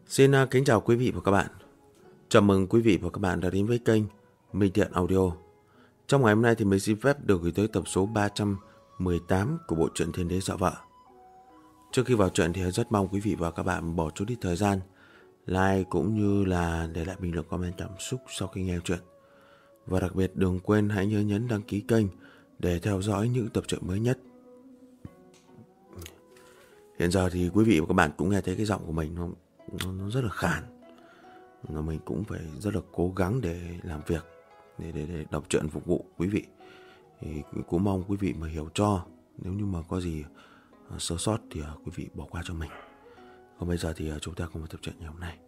Xin kính chào quý vị và các bạn. Chào mừng quý vị và các bạn đã đến với kênh Minh Thiện Audio. Trong ngày hôm nay thì mình xin phép được gửi tới tập số 318 của bộ truyện Thiên Đế Dọa Vợ. Trước khi vào truyện thì rất mong quý vị và các bạn bỏ chút ít thời gian like cũng như là để lại bình luận comment cảm xúc sau khi nghe truyện. Và đặc biệt đừng quên hãy nhớ nhấn đăng ký kênh để theo dõi những tập truyện mới nhất. Hiện giờ thì quý vị và các bạn cũng nghe thấy cái giọng của mình nó rất là khàn. Mình cũng phải rất là cố gắng để làm việc, để đọc truyện phục vụ quý vị. Thì cũng mong quý vị mà hiểu cho. Nếu như mà có gì sơ sót thì quý vị bỏ qua cho mình. Còn bây giờ thì chúng ta cùng vào tập truyện ngày hôm nay.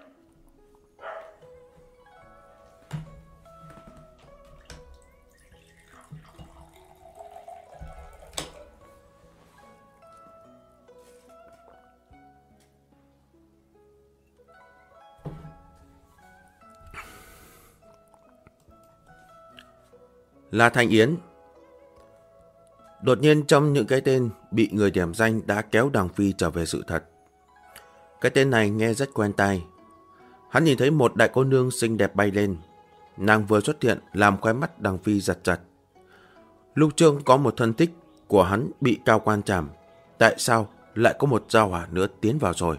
La Thanh Yến. Đột nhiên trong những cái tên bị người điểm danh đã kéo Đằng Phi trở về sự thật. Cái tên này nghe rất quen tai. Hắn nhìn thấy một đại cô nương xinh đẹp bay lên. Nàng vừa xuất hiện làm khóe mắt Đằng Phi giật giật. Lúc trước có một thân thích của hắn bị Cao Quan trảm. Tại sao lại có một giao hỏa nữa tiến vào rồi?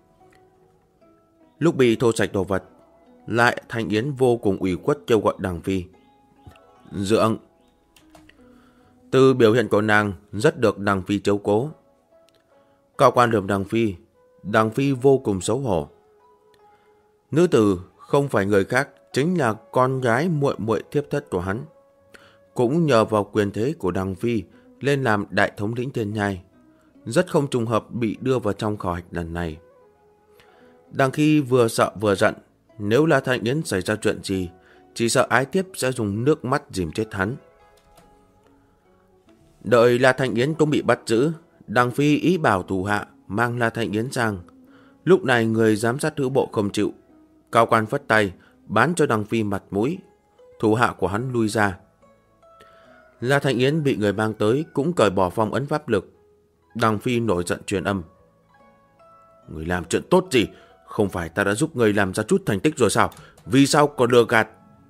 Lúc bị thô sạch đồ vật, lại Thanh Yến vô cùng ủy khuất kêu gọi Đằng Phi. Dượng. Từ biểu hiện của nàng rất được Đằng Phi chiếu cố. Cao Quan lườm Đằng Phi vô cùng xấu hổ. Nữ tử không phải người khác, chính là con gái muội muội thiếp thất của hắn. Cũng nhờ vào quyền thế của Đằng Phi lên làm đại thống lĩnh Thiên Nhai, rất không trùng hợp bị đưa vào trong khảo hạch lần này. Đằng Phi vừa sợ vừa giận, nếu là Thanh Yến xảy ra chuyện gì, chỉ sợ ái thiếp sẽ dùng nước mắt dìm chết hắn. Đợi La Thanh Yến cũng bị bắt giữ, Đằng Phi ý bảo thủ hạ mang La Thanh Yến sang. Lúc này người giám sát hữu bộ không chịu. Cao Quan phất tay, bán cho Đằng Phi mặt mũi. Thủ hạ của hắn lui ra. La Thanh Yến bị người mang tới cũng cởi bỏ phong ấn pháp lực. Đằng Phi nổi giận truyền âm. Người làm chuyện tốt gì? Không phải ta đã giúp người làm ra chút thành tích rồi sao? Vì sao còn lừa gạt?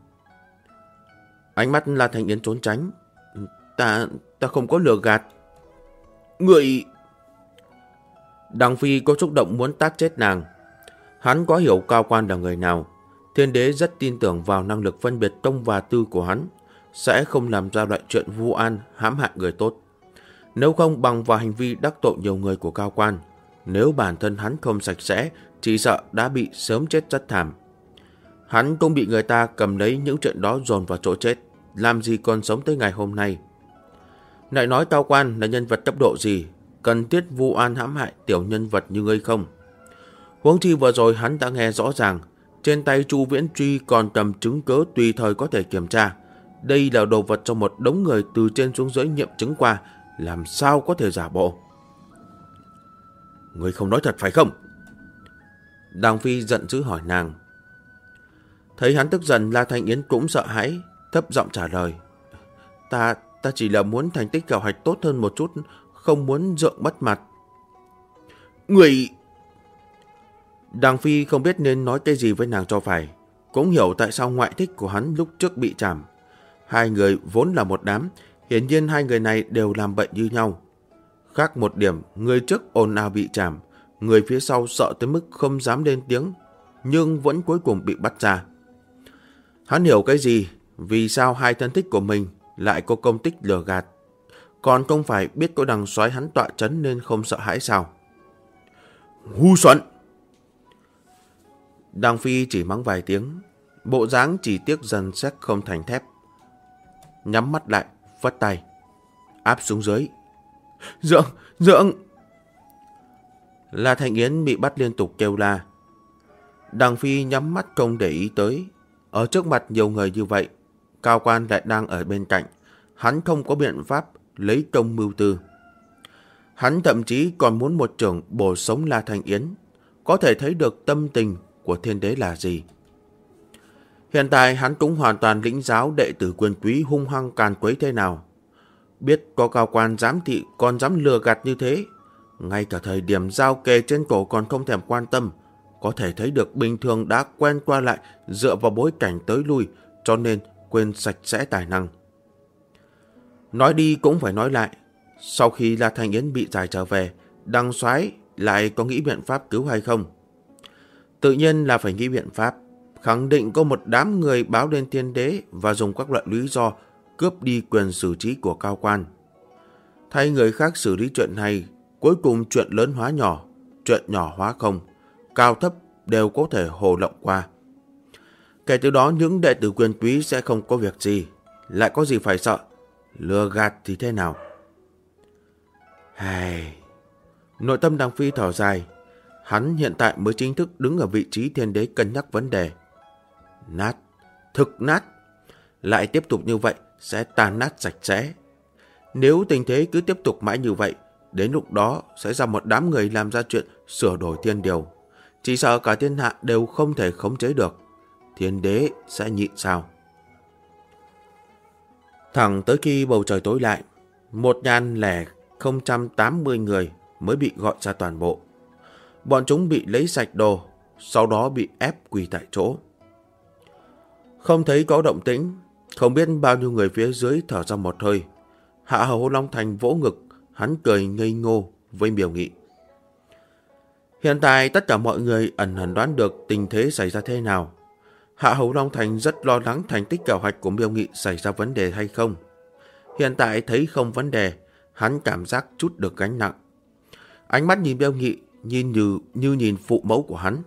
Ánh mắt La Thanh Yến trốn tránh. Ta không có lừa gạt. Người... Đằng Phi có xúc động muốn tát chết nàng. Hắn có hiểu Cao Quan là người nào. Thiên đế rất tin tưởng vào năng lực phân biệt công và tư của hắn, sẽ không làm ra loại chuyện vu oan hãm hại người tốt. Nếu không bằng vào hành vi đắc tội nhiều người của Cao Quan, nếu bản thân hắn không sạch sẽ, chỉ sợ đã bị sớm chết rất thảm. Hắn cũng bị người ta cầm lấy những chuyện đó dồn vào chỗ chết, làm gì còn sống tới ngày hôm nay. Lại nói Cao Quan là nhân vật cấp độ gì, cần thiết vu oan hãm hại tiểu nhân vật như ngươi không? Huống chi vừa rồi hắn đã nghe rõ ràng, trên tay Chu Viễn Truy còn cầm chứng cớ tùy thời có thể kiểm tra. Đây là đồ vật cho một đống người từ trên xuống dưới nghiệm chứng qua, làm sao có thể giả bộ? Ngươi không nói thật phải không? Đằng Phi giận dữ hỏi nàng. Thấy hắn tức giận, La Thanh Yến cũng sợ hãi, thấp giọng trả lời. Ta chỉ là muốn thành tích khảo hạch tốt hơn một chút, không muốn dượng mất mặt. Người... Đằng Phi không biết nên nói cái gì với nàng cho phải, cũng hiểu tại sao ngoại thích của hắn lúc trước bị trảm. Hai người vốn là một đám, hiển nhiên hai người này đều làm bệnh như nhau. Khác một điểm, người trước ồn ào bị trảm, người phía sau sợ tới mức không dám lên tiếng, nhưng vẫn cuối cùng bị bắt ra. Hắn hiểu cái gì, vì sao hai thân thích của mình lại có công tích lừa gạt, còn không phải biết có Đằng soái hắn tọa trấn nên không sợ hãi sao? Ngu xuẩn! Đằng Phi chỉ mắng vài tiếng, bộ dáng chỉ tiếc dần xét không thành thép. Nhắm mắt lại, vất tay, áp xuống dưới. Dượng! La Thanh Yến bị bắt liên tục kêu la. Đằng Phi nhắm mắt không để ý tới. Ở trước mặt nhiều người như vậy, Cao Quan lại đang ở bên cạnh. Hắn không có biện pháp lấy công mưu tư. Hắn thậm chí còn muốn một chưởng bổ sống La Thanh Yến. Có thể thấy được tâm tình của thiên đế là gì. Hiện tại hắn cũng hoàn toàn lĩnh giáo đệ tử quyền quý hung hăng càn quấy thế nào. Biết có Cao Quan giám thị còn dám lừa gạt như thế. Ngay cả thời điểm giao kề trên cổ còn không thèm quan tâm, có thể thấy được bình thường đã quen qua lại dựa vào bối cảnh tới lui, cho nên quên sạch sẽ tài năng. Nói đi cũng phải nói lại, sau khi La Thanh Yến bị giải trở về, Đăng Soái lại có nghĩ biện pháp cứu hay không? Tự nhiên là phải nghĩ biện pháp, khẳng định có một đám người báo lên Thiên Đế và dùng các loại lý do cướp đi quyền xử trí của cao quan. Thay người khác xử lý chuyện này, cuối cùng chuyện lớn hóa nhỏ, chuyện nhỏ hóa không, cao thấp đều có thể hồ lộng qua. Kể từ đó những đệ tử quyền quý sẽ không có việc gì, lại có gì phải sợ, lừa gạt thì thế nào? Nội tâm Đằng Phi thở dài, hắn hiện tại mới chính thức đứng ở vị trí Thiên Đế cân nhắc vấn đề. Nát, thực nát, lại tiếp tục như vậy sẽ tan nát sạch sẽ. Nếu tình thế cứ tiếp tục mãi như vậy, đến lúc đó sẽ ra một đám người làm ra chuyện sửa đổi thiên điều. Chỉ sợ cả thiên hạ đều không thể khống chế được. Thiên Đế sẽ nhịn sao? Thẳng tới khi bầu trời tối lại, 1.080 người mới bị gọi ra toàn bộ. Bọn chúng bị lấy sạch đồ, sau đó bị ép quỳ tại chỗ. Không thấy có động tĩnh, không biết bao nhiêu người phía dưới thở ra một hơi. Hạ Hầu Long Thành vỗ ngực, hắn cười ngây ngô với Miêu Nghị. Hiện tại tất cả mọi người ẩn hẳn đoán được tình thế xảy ra thế nào. Hạ Hầu Long Thành rất lo lắng thành tích khảo hạch của Miêu Nghị xảy ra vấn đề hay không. Hiện tại thấy không vấn đề, hắn cảm giác chút được gánh nặng. Ánh mắt nhìn Miêu Nghị như nhìn phụ mẫu của hắn.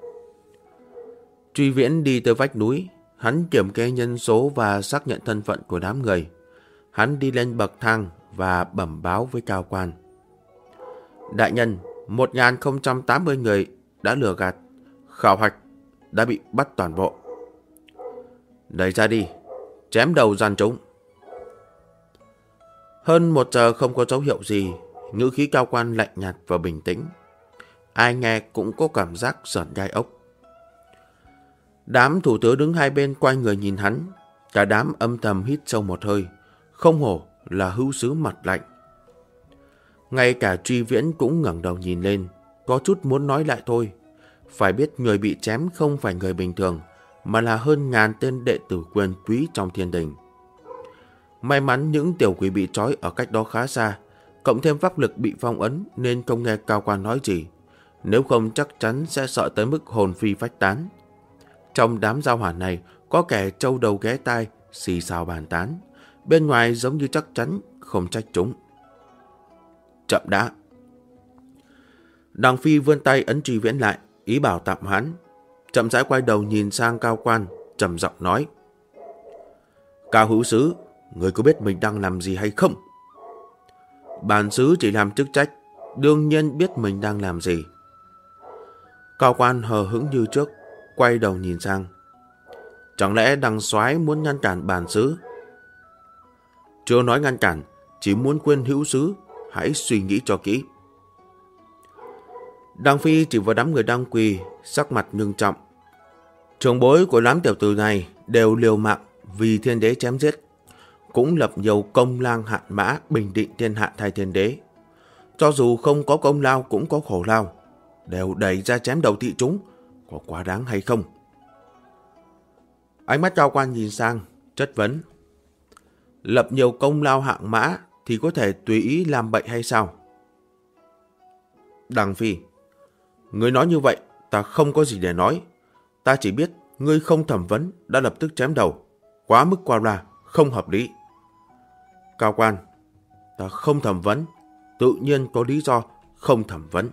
Truy Viễn đi tới vách núi, hắn kiểm kê nhân số và xác nhận thân phận của đám người. Hắn đi lên bậc thang và bẩm báo với cao quan. Đại nhân, 1.080 người đã lừa gạt, khảo hạch đã bị bắt toàn bộ. Đẩy ra đi, chém đầu gian chúng. Hơn 1 giờ không có dấu hiệu gì, ngữ khí cao quan lạnh nhạt và bình tĩnh. Ai nghe cũng có cảm giác sởn gai ốc. Đám thủ tướng đứng hai bên quay người nhìn hắn, cả đám âm thầm hít sâu một hơi, không hổ là hữu sứ mặt lạnh. Ngay cả Truy Viễn cũng ngẩng đầu nhìn lên, có chút muốn nói lại thôi. Phải biết người bị chém không phải người bình thường, mà là hơn ngàn tên đệ tử quyền quý trong thiên đình. May mắn những tiểu quỷ bị trói ở cách đó khá xa, cộng thêm pháp lực bị phong ấn nên không nghe cao quan nói gì. Nếu không chắc chắn sẽ sợ tới mức hồn phi phách tán. Trong đám giao hỏa này có kẻ trâu đầu ghé tai, xì xào bàn tán. Bên ngoài giống như chắc chắn không trách chúng. Chậm đã. Đằng Phi vươn tay ấn Truy Viễn lại, ý bảo tạm hắn. Chậm rãi quay đầu nhìn sang cao quan, trầm giọng nói. Cao hữu sứ, người có biết mình đang làm gì hay không? Bản sứ chỉ làm chức trách, đương nhiên biết mình đang làm gì. Cao quan hờ hững như trước, quay đầu nhìn sang. Chẳng lẽ Đằng Soái muốn ngăn cản bản sứ? Chưa nói ngăn cản, chỉ muốn khuyên hữu sứ, hãy suy nghĩ cho kỹ. Đằng Phi chỉ vào đám người đang quỳ, sắc mặt ngưng trọng. Trưởng bối của đám tiểu tử này đều liều mạng vì Thiên Đế chém giết, cũng lập nhiều công lang hạn mã bình định thiên hạ thay Thiên Đế. Cho dù không có công lao cũng có khổ lao, đều đẩy ra chém đầu thị chúng, có quá đáng hay không? Ánh mắt cao quan nhìn sang, chất vấn. Lập nhiều công lao hạng mã thì có thể tùy ý làm bậy hay sao? Đằng Phi, ngươi nói như vậy, ta không có gì để nói. Ta chỉ biết ngươi không thẩm vấn đã lập tức chém đầu, quá mức qua loa, không hợp lý. Cao quan, ta không thẩm vấn, tự nhiên có lý do không thẩm vấn.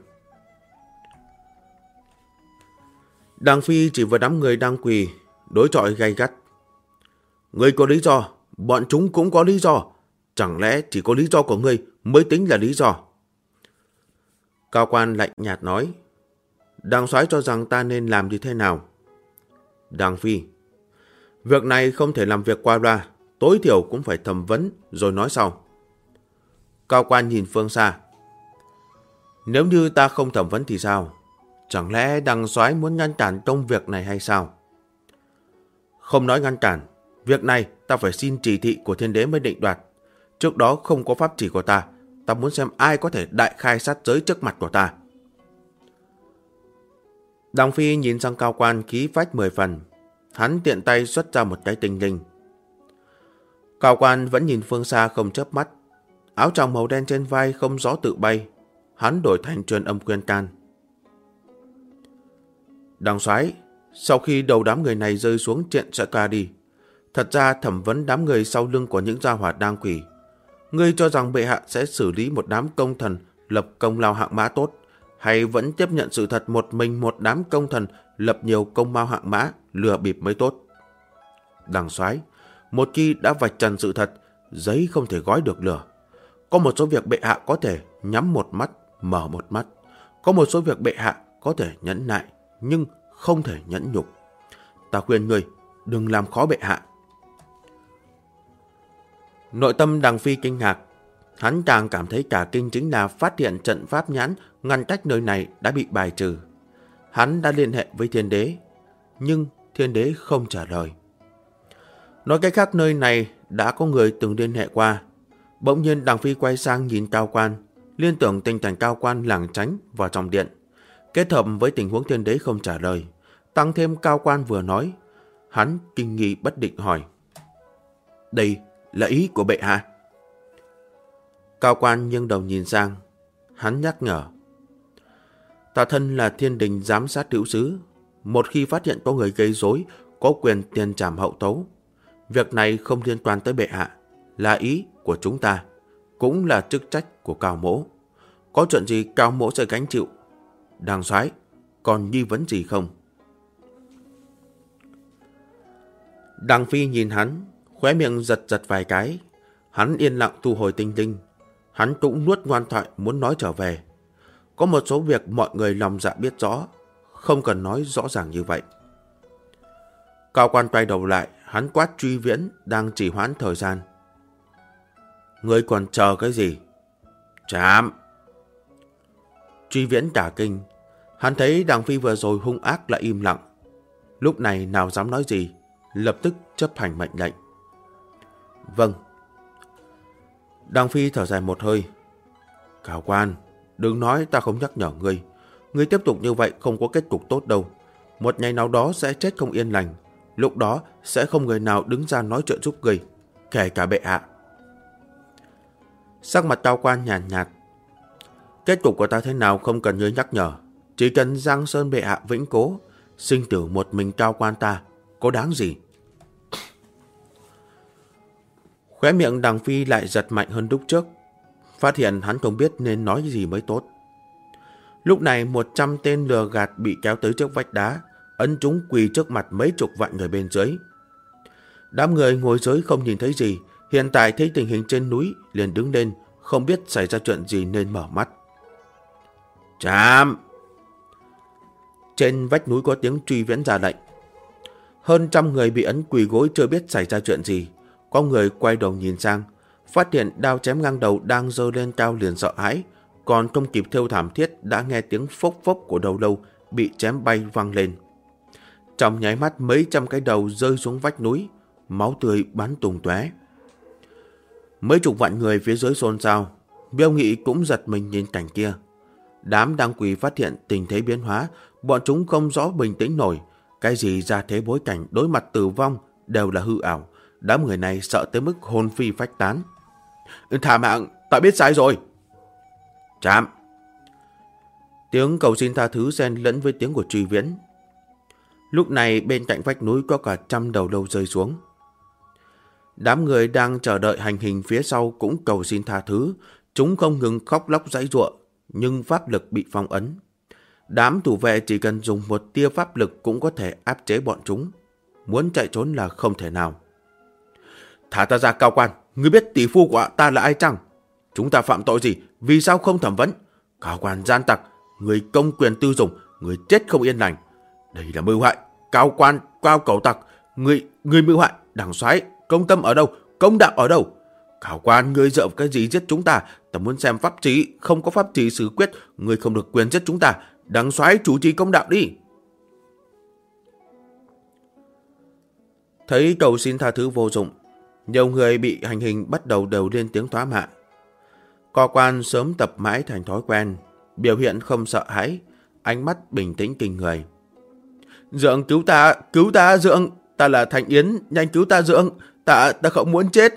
Đằng Phi chỉ vào đám người đang quỳ, đối chọi gay gắt. Ngươi có lý do, bọn chúng cũng có lý do. Chẳng lẽ chỉ có lý do của ngươi mới tính là lý do? Cao quan lạnh nhạt nói. Đằng Soái cho rằng ta nên làm như thế nào? Đằng Phi, việc này không thể làm việc qua loa, tối thiểu cũng phải thẩm vấn rồi nói sau. Cao quan nhìn phương xa. Nếu như ta không thẩm vấn thì sao? Chẳng lẽ Đằng Soái muốn ngăn cản công việc này hay sao? Không nói ngăn cản, việc này ta phải xin chỉ thị của Thiên Đế mới định đoạt. Trước đó không có pháp chỉ của ta, ta muốn xem ai có thể đại khai sát giới trước mặt của ta. Đằng Phi nhìn sang Cao Quan khí phách 10 phần. Hắn tiện tay xuất ra một cái tinh linh. Cao Quan vẫn nhìn phương xa không chớp mắt. Áo choàng màu đen trên vai không gió tự bay. Hắn đổi thành truyền âm khuyên can. Đằng soái, sau khi đầu đám người này rơi xuống chuyện sẽ qua đi. Thật ra thẩm vấn đám người sau lưng của những gia hỏa đang quỷ. Ngươi cho rằng bệ hạ sẽ xử lý một đám công thần lập công lao hạng mã tốt, hay vẫn tiếp nhận sự thật một mình một đám công thần lập nhiều công lao hạng mã lừa bịp mới tốt? Đằng soái, một khi đã vạch trần sự thật, giấy không thể gói được lửa. Có một số việc bệ hạ có thể nhắm một mắt, mở một mắt. Có một số việc bệ hạ có thể nhẫn nại, nhưng không thể nhẫn nhục. Ta khuyên ngươi, đừng làm khó bệ hạ. Nội tâm Đằng Phi kinh ngạc. Hắn càng cảm thấy cả kinh chính là phát hiện trận pháp nhãn ngăn cách nơi này đã bị bài trừ. Hắn đã liên hệ với thiên đế, nhưng thiên đế không trả lời. Nói cách khác, nơi này đã có người từng liên hệ qua. Bỗng nhiên Đằng Phi quay sang nhìn Cao Quan, liên tưởng tình cảnh Cao Quan lảng tránh vào trong điện. Kết hợp với tình huống thiên đế không trả lời, tăng thêm Cao Quan vừa nói, hắn kinh nghi bất định hỏi. Đây là ý của bệ hạ? Cao Quan nghiêng đầu nhìn sang, hắn nhắc nhở. Ta thân là thiên đình giám sát hữu sứ, một khi phát hiện có người gây rối, có quyền tiền trảm hậu tấu. Việc này không liên quan tới bệ hạ, là ý của chúng ta, cũng là chức trách của Cao Mỗ. Có chuyện gì Cao Mỗ sẽ gánh chịu. Đằng soái, còn nghi vấn gì không? Đằng Phi nhìn hắn, khóe miệng giật giật vài cái. Hắn yên lặng thu hồi tinh linh. Hắn cũng nuốt ngoan thoại muốn nói trở về. Có một số việc mọi người lòng dạ biết rõ, không cần nói rõ ràng như vậy. Cao Quan quay đầu lại, hắn quát Truy Viễn đang trì hoãn thời gian. Ngươi còn chờ cái gì? Chạm! Truy Viễn cả kinh. Hắn thấy Đằng Phi vừa rồi hung ác lại im lặng. Lúc này nào dám nói gì, lập tức chấp hành mệnh lệnh. Vâng. Đằng Phi thở dài một hơi. Cao Quan, đừng nói ta không nhắc nhở ngươi. Ngươi tiếp tục như vậy không có kết cục tốt đâu. Một ngày nào đó sẽ chết không yên lành. Lúc đó sẽ không người nào đứng ra nói chuyện giúp ngươi, kể cả bệ hạ. Sắc mặt Cao Quan nhàn nhạt. Kết cục của ta thế nào không cần ngươi nhắc nhở. Chỉ cần Giang Sơn bệ hạ vĩnh cố, sinh tử một mình Cao Quan ta, có đáng gì? Khóe miệng Đằng Phi lại giật mạnh hơn lúc trước. Phát hiện hắn không biết nên nói gì mới tốt. Lúc này 100 tên lừa gạt bị kéo tới trước vách đá, ấn chúng quỳ trước mặt mấy chục vạn người bên dưới. Đám người ngồi dưới không nhìn thấy gì, hiện tại thấy tình hình trên núi liền đứng lên, không biết xảy ra chuyện gì nên mở mắt. Chạm! Trên vách núi có tiếng Truy Viễn ra lệnh. Hơn trăm người bị ấn quỳ gối chưa biết xảy ra chuyện gì. Có người quay đầu nhìn sang, phát hiện đao chém ngang đầu đang giơ lên cao liền sợ hãi, còn không kịp thêu thảm thiết đã nghe tiếng phốc phốc của đầu lâu bị chém bay văng lên. Trong nháy mắt mấy trăm cái đầu rơi xuống vách núi, máu tươi bắn tung tóe. Mấy chục vạn người phía dưới xôn xao, Miêu Nghị cũng giật mình nhìn cảnh kia. Đám đang quỳ phát hiện tình thế biến hóa, bọn chúng không rõ bình tĩnh nổi. Cái gì ra thế bối cảnh đối mặt tử vong đều là hư ảo. Đám người này sợ tới mức hồn phi phách tán. Thả mạng, ta biết sai rồi. Chạm! Tiếng cầu xin tha thứ xen lẫn với tiếng của Truy Viễn. Lúc này bên cạnh vách núi có cả trăm đầu lâu rơi xuống. Đám người đang chờ đợi hành hình phía sau cũng cầu xin tha thứ. Chúng không ngừng khóc lóc giãy giụa, nhưng pháp lực bị phong ấn. Đám thủ vệ chỉ cần dùng một tia pháp lực cũng có thể áp chế bọn chúng. Muốn chạy trốn là không thể nào. Thả ta ra, Cao Quan, ngươi biết tỷ phu của ta là ai chăng? Chúng ta phạm tội gì, vì sao không thẩm vấn? Cao Quan gian tặc, người công quyền tư dụng, người chết không yên lành. Đây là mưu hại. Cao Quan, Cao Cẩu tặc, người mưu hại. Đằng soái, công tâm ở đâu, công đạo ở đâu? Cao Quan, ngươi dựa vào cái gì giết chúng ta? Ta muốn xem pháp trị, không có pháp trị xử quyết, ngươi không được quyền giết chúng ta. Đằng soái chủ trì công đạo đi. Thấy cầu xin tha thứ vô dụng, nhiều người bị hành hình bắt đầu đều lên tiếng thoá mạ. Cao Quan sớm tập mãi thành thói quen, biểu hiện không sợ hãi, ánh mắt bình tĩnh kinh người. Dượng cứu ta Dượng, ta là Thành Yến, nhanh cứu ta Dượng, ta không muốn chết.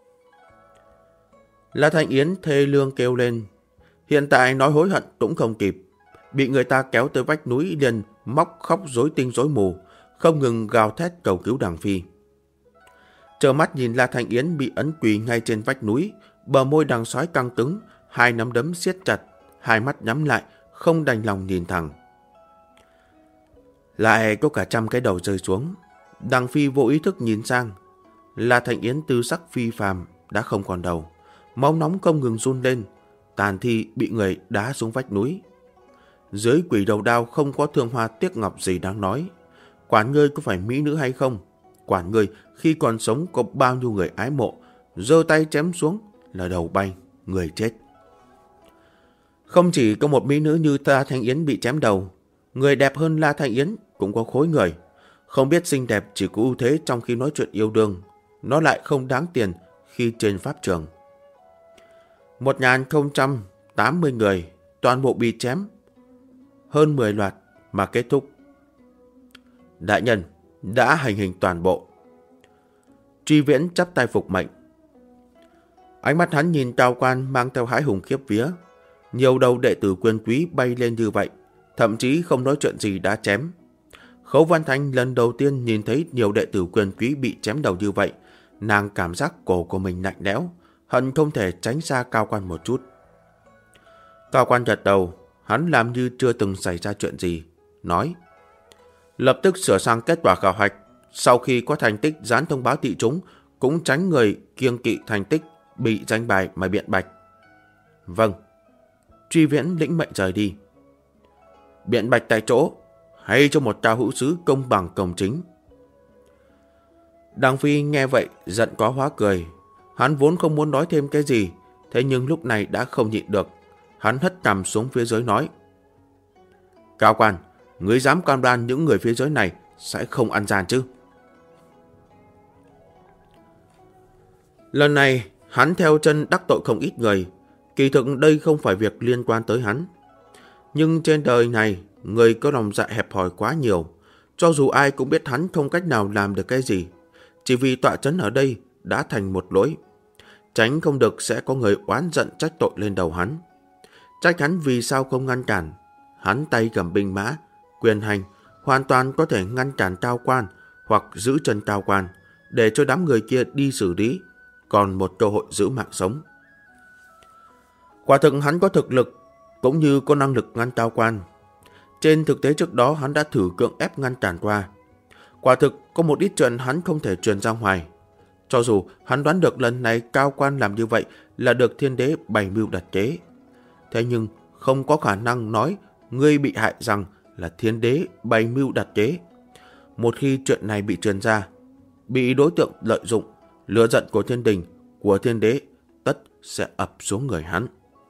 La Thanh Yến thê lương kêu lên. Hiện tại nói hối hận cũng không kịp. Bị người ta kéo tới vách núi liền móc khóc rối tinh rối mù, không ngừng gào thét cầu cứu Đằng Phi. Trơ mắt nhìn La Thanh Yến bị ấn quỳ ngay trên vách núi, bờ môi Đằng Sói căng cứng, hai nắm đấm siết chặt, hai mắt nhắm lại, không đành lòng nhìn thẳng. Lại có cả 100 cái đầu rơi xuống. Đằng Phi vô ý thức nhìn sang. La Thanh Yến tư sắc phi phàm đã không còn đầu, máu nóng không ngừng run lên, tàn thi bị người đá xuống vách núi. Dưới quỷ đầu đao không có thương hoa tiếc ngọc gì đáng nói. Quản ngươi có phải mỹ nữ hay không? Quản ngươi khi còn sống có bao nhiêu người ái mộ, giơ tay chém xuống là đầu bay, người chết. Không chỉ có một mỹ nữ như La Thanh Yến bị chém đầu, người đẹp hơn La Thanh Yến cũng có khối người. Không biết xinh đẹp chỉ có ưu thế trong khi nói chuyện yêu đương, nó lại không đáng tiền khi trên pháp trường. 1080 người toàn bộ bị chém, hơn 10 loạt mà kết thúc. Đại nhân đã hành hình toàn bộ. Truy Viễn chắp tay phục mệnh. Ánh mắt hắn nhìn Cao Quan mang theo hãi hùng khiếp vía. Nhiều đầu đệ tử quyền quý bay lên như vậy, thậm chí không nói chuyện gì đã chém. Khấu Văn Thanh lần đầu tiên nhìn thấy nhiều đệ tử quyền quý bị chém đầu như vậy, nàng cảm giác cổ của mình lạnh lẽo, hận không thể tránh xa Cao Quan một chút. Cao Quan gật đầu, hắn làm như chưa từng xảy ra chuyện gì, nói: lập tức sửa sang kết quả khảo hạch, sau khi có thành tích dán thông báo thị chúng, cũng tránh người kiêng kỵ thành tích bị danh bài mà biện bạch. Vâng. Truy Viễn lĩnh mệnh rời đi. Biện bạch tại chỗ, hay cho một trao hữu sứ công bằng công chính. Đằng Phi nghe vậy giận quá hóa cười. Hắn vốn không muốn nói thêm cái gì, thế nhưng lúc này đã không nhịn được. Hắn hất cằm xuống phía dưới nói: Cao Quan, ngươi dám cam đoan những người phía dưới này sẽ không ăn gian chứ? Lần này hắn theo chân đắc tội không ít người. Kỳ thực đây không phải việc liên quan tới hắn. Nhưng trên đời này, người có lòng dạ hẹp hòi quá nhiều. Cho dù ai cũng biết hắn không cách nào làm được cái gì, chỉ vì tọa trấn ở đây đã thành một lỗi. Tránh không được sẽ có người oán giận trách tội lên đầu hắn. Trách hắn vì sao không ngăn cản. Hắn tay cầm binh mã, quyền hành, hoàn toàn có thể ngăn cản Cao Quan hoặc giữ chân Cao Quan, để cho đám người kia đi xử lý, còn một cơ hội giữ mạng sống. Quả thực hắn có thực lực, cũng như có năng lực ngăn Cao Quan. Trên thực tế trước đó hắn đã thử cưỡng ép ngăn cản qua. Quả thực có một ít chuyện hắn không thể truyền ra ngoài. Cho dù hắn đoán được lần này Cao Quan làm như vậy là được thiên đế bày mưu đặt kế, thế nhưng không có khả năng nói ngươi bị hại rằng là thiên đế bày mưu đặt kế. Một khi chuyện này bị truyền ra, bị đối tượng lợi dụng, lửa giận của thiên đình, của thiên đế tất sẽ ập xuống người hắn.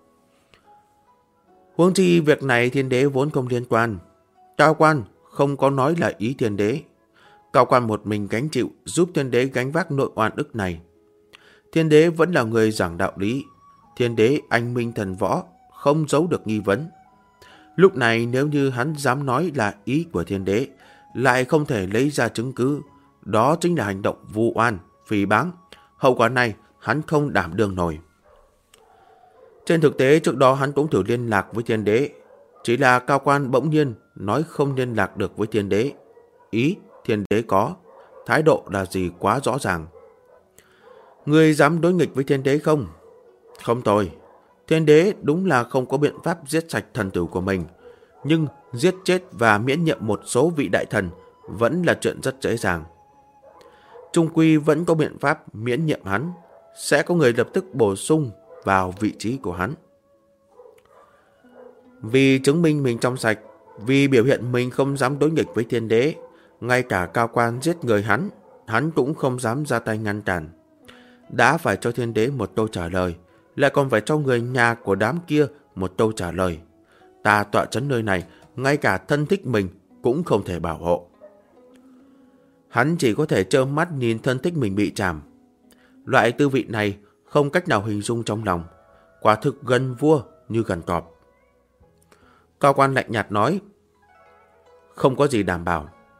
Huống chi việc này thiên đế vốn không liên quan. Cao Quan không có nói là ý thiên đế. Cao Quan một mình gánh chịu, giúp thiên đế gánh vác nội oan ức này. Thiên đế vẫn là người giảng đạo lý. Thiên đế anh minh thần võ, không giấu được nghi vấn. Lúc này nếu như hắn dám nói là ý của thiên đế, lại không thể lấy ra chứng cứ, đó chính là hành động vu oan, phỉ báng. Hậu quả này hắn không đảm đương nổi. Trên thực tế trước đó hắn cũng thử liên lạc với thiên đế, chỉ là Cao Quan bỗng nhiên nói không liên lạc được với thiên đế. Ý thiên đế có, thái độ là gì quá rõ ràng. Ngươi dám đối nghịch với thiên đế không? Không tồi. Thiên đế đúng là không có biện pháp giết sạch thần tử của mình, nhưng giết chết và miễn nhiệm một số vị đại thần vẫn là chuyện rất dễ dàng. Trung quy vẫn có biện pháp miễn nhiệm hắn, sẽ có người lập tức bổ sung vào vị trí của hắn. Vì chứng minh mình trong sạch, vì biểu hiện mình không dám đối nghịch với thiên đế, ngay cả Cao Quan giết người hắn cũng không dám ra tay ngăn cản. Đã phải cho thiên đế một câu trả lời, lại còn phải cho người nhà của đám kia một câu trả lời. Ta tọa trấn nơi này, ngay cả thân thích mình cũng không thể bảo hộ. Hắn chỉ có thể trơ mắt nhìn thân thích mình bị trảm. Loại tư vị này không cách nào hình dung trong lòng, quả thực gần vua như gần cọp. Cao Quan lạnh nhạt nói: không có gì đảm bảo,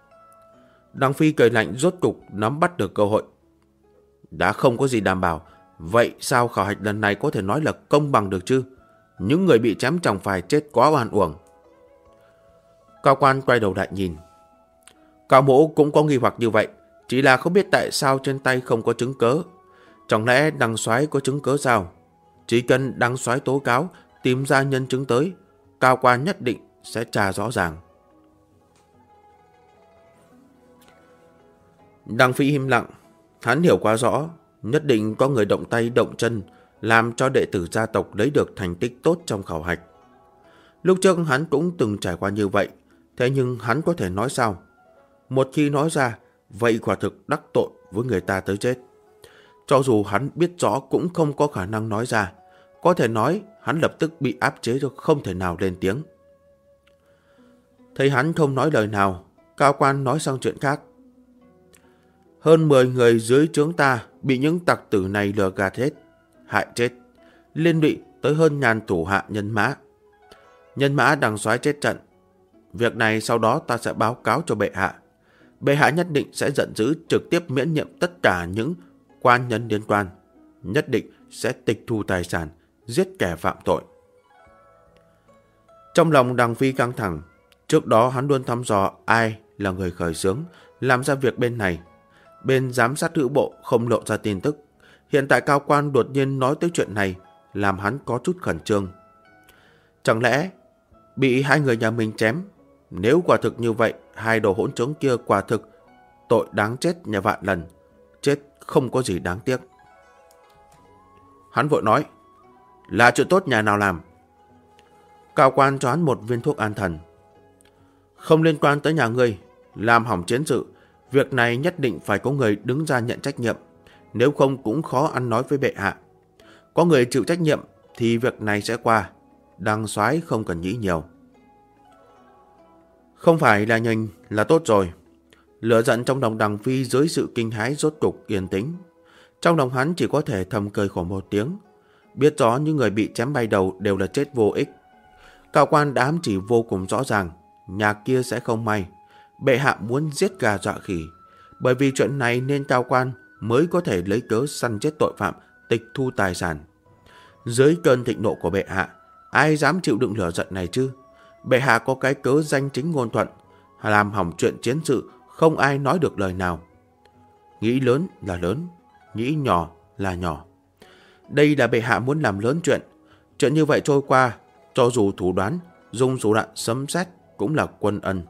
Đằng Phi cười lạnh rốt cục nắm bắt được cơ hội. Đã không có gì đảm bảo, vậy sao khảo hạch lần này có thể nói là công bằng được chứ? Những người bị chém chẳng phải chết quá oan uổng. Cao quan quay đầu lại nhìn. Cao mỗ cũng có nghi hoặc như vậy, chỉ là không biết tại sao trên tay không có chứng cớ. Chẳng lẽ Đằng soái có chứng cớ sao? Chỉ cần Đằng soái tố cáo, tìm ra nhân chứng tới, Cao quan nhất định sẽ tra rõ ràng. Đằng Phi im lặng, hắn hiểu quá rõ, nhất định có người động tay động chân làm cho đệ tử gia tộc lấy được thành tích tốt trong khảo hạch. Lúc trước hắn cũng từng trải qua như vậy, thế nhưng hắn có thể nói sao? Một khi nói ra, vậy quả thực đắc tội với người ta tới chết. Cho dù hắn biết rõ cũng không có khả năng nói ra, có thể nói hắn lập tức bị áp chế rồi không thể nào lên tiếng. Thấy hắn không nói lời nào, Cao quan nói sang chuyện khác. Hơn 10 người dưới trướng ta bị những tặc tử này lừa gạt hết, hại chết, liên lụy tới hơn ngàn thủ hạ nhân mã. Nhân mã Đằng soái chết trận. Việc này sau đó ta sẽ báo cáo cho bệ hạ. Bệ hạ nhất định sẽ giận dữ trực tiếp miễn nhiệm tất cả những quan nhân liên quan. Nhất định sẽ tịch thu tài sản, giết kẻ phạm tội. Trong lòng Đằng Phi căng thẳng. Trước đó hắn luôn thăm dò ai là người khởi xướng làm ra việc bên này. Bên giám sát hữu bộ không lộ ra tin tức. Hiện tại Cao quan đột nhiên nói tới chuyện này, làm hắn có chút khẩn trương. Chẳng lẽ bị hai người nhà mình chém? Nếu quả thực như vậy, hai đồ hỗn trống kia quả thực tội đáng chết nhà vạn lần. Chết không có gì đáng tiếc. Hắn vội nói, là chuyện tốt nhà nào làm? Cao quan cho hắn một viên thuốc an thần. Không liên quan tới nhà ngươi, làm hỏng chiến sự, việc này nhất định phải có người đứng ra nhận trách nhiệm, nếu không cũng khó ăn nói với bệ hạ. Có người chịu trách nhiệm thì việc này sẽ qua, Đằng soái không cần nghĩ nhiều. Không phải là nhanh là tốt rồi. Lửa giận trong lòng Đằng Phi dưới sự kinh hãi rốt cục yên tĩnh. Trong lòng hắn chỉ có thể thầm cười khổ một tiếng, biết rõ những người bị chém bay đầu đều là chết vô ích. Cao quan đã ám chỉ vô cùng rõ ràng, nhà kia sẽ không may. Bệ hạ muốn giết gà dọa khỉ, bởi vì chuyện này nên Cao quan mới có thể lấy cớ săn chết tội phạm, tịch thu tài sản. Dưới cơn thịnh nộ của bệ hạ, ai dám chịu đựng lửa giận này chứ? Bệ hạ có cái cớ danh chính ngôn thuận, làm hỏng chuyện chiến sự, không ai nói được lời nào. Nghĩ lớn là lớn, nghĩ nhỏ là nhỏ. Đây là bệ hạ muốn làm lớn chuyện. Chuyện như vậy trôi qua, cho dù thủ đoán, dùng thủ đoạn sấm sét cũng là quân ân.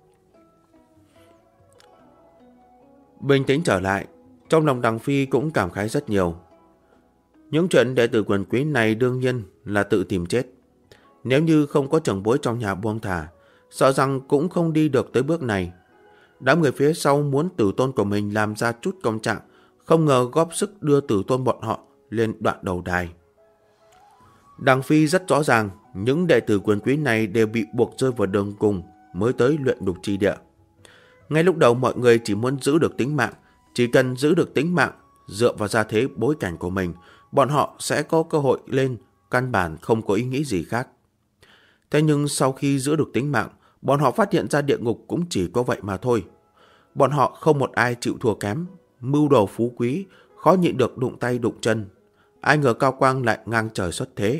Bình tĩnh trở lại, trong lòng Đằng Phi cũng cảm khái rất nhiều. Những chuyện đệ tử quyền quý này đương nhiên là tự tìm chết. Nếu như không có trưởng bối trong nhà buông thả, sợ rằng cũng không đi được tới bước này. Đám người phía sau muốn tử tôn của mình làm ra chút công trạng, không ngờ góp sức đưa tử tôn bọn họ lên đoạn đầu đài. Đằng Phi rất rõ ràng, những đệ tử quyền quý này đều bị buộc rơi vào đường cùng mới tới luyện đục chi địa. Ngay lúc đầu mọi người chỉ muốn giữ được tính mạng, chỉ cần giữ được tính mạng, dựa vào gia thế bối cảnh của mình, bọn họ sẽ có cơ hội lên, căn bản không có ý nghĩ gì khác. Thế nhưng sau khi giữ được tính mạng, bọn họ phát hiện ra địa ngục cũng chỉ có vậy mà thôi. Bọn họ không một ai chịu thua kém, mưu đồ phú quý, khó nhịn được đụng tay đụng chân. Ai ngờ Cao Quang lại ngang trời xuất thế.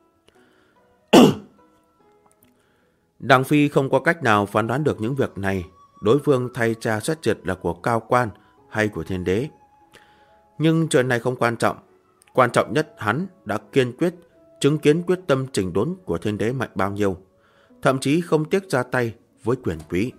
Đằng Phi không có cách nào phán đoán được những việc này, đối phương thay cha xét triệt là của Cao Quan hay của Thiên Đế. Nhưng chuyện này không quan trọng. Quan trọng nhất hắn đã kiên quyết chứng kiến quyết tâm chỉnh đốn của Thiên Đế mạnh bao nhiêu, thậm chí không tiếc ra tay với quyền quý.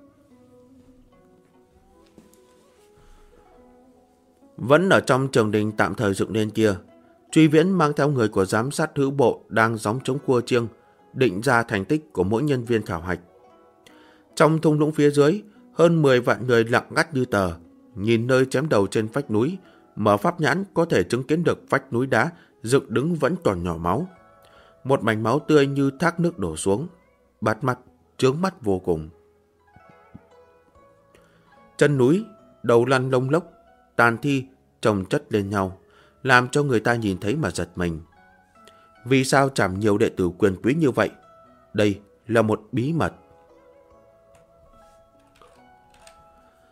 Vẫn ở trong trường đình tạm thời dựng lên kia, Truy Viễn mang theo người của giám sát hữu bộ đang gióng trống cua chiêng, định ra thành tích của mỗi nhân viên khảo hạch. Trong thung lũng phía dưới, hơn 10 vạn người lặng ngắt như tờ, nhìn nơi chém đầu trên vách núi, mở pháp nhãn có thể chứng kiến được vách núi đá dựng đứng vẫn còn nhỏ máu. Một mảnh máu tươi như thác nước đổ xuống, bắt mắt, chướng mắt vô cùng. Chân núi, đầu lăn lông lốc, tàn thi chồng chất lên nhau, làm cho người ta nhìn thấy mà giật mình. Vì sao chảm nhiều đệ tử quyền quý như vậy? Đây là một bí mật.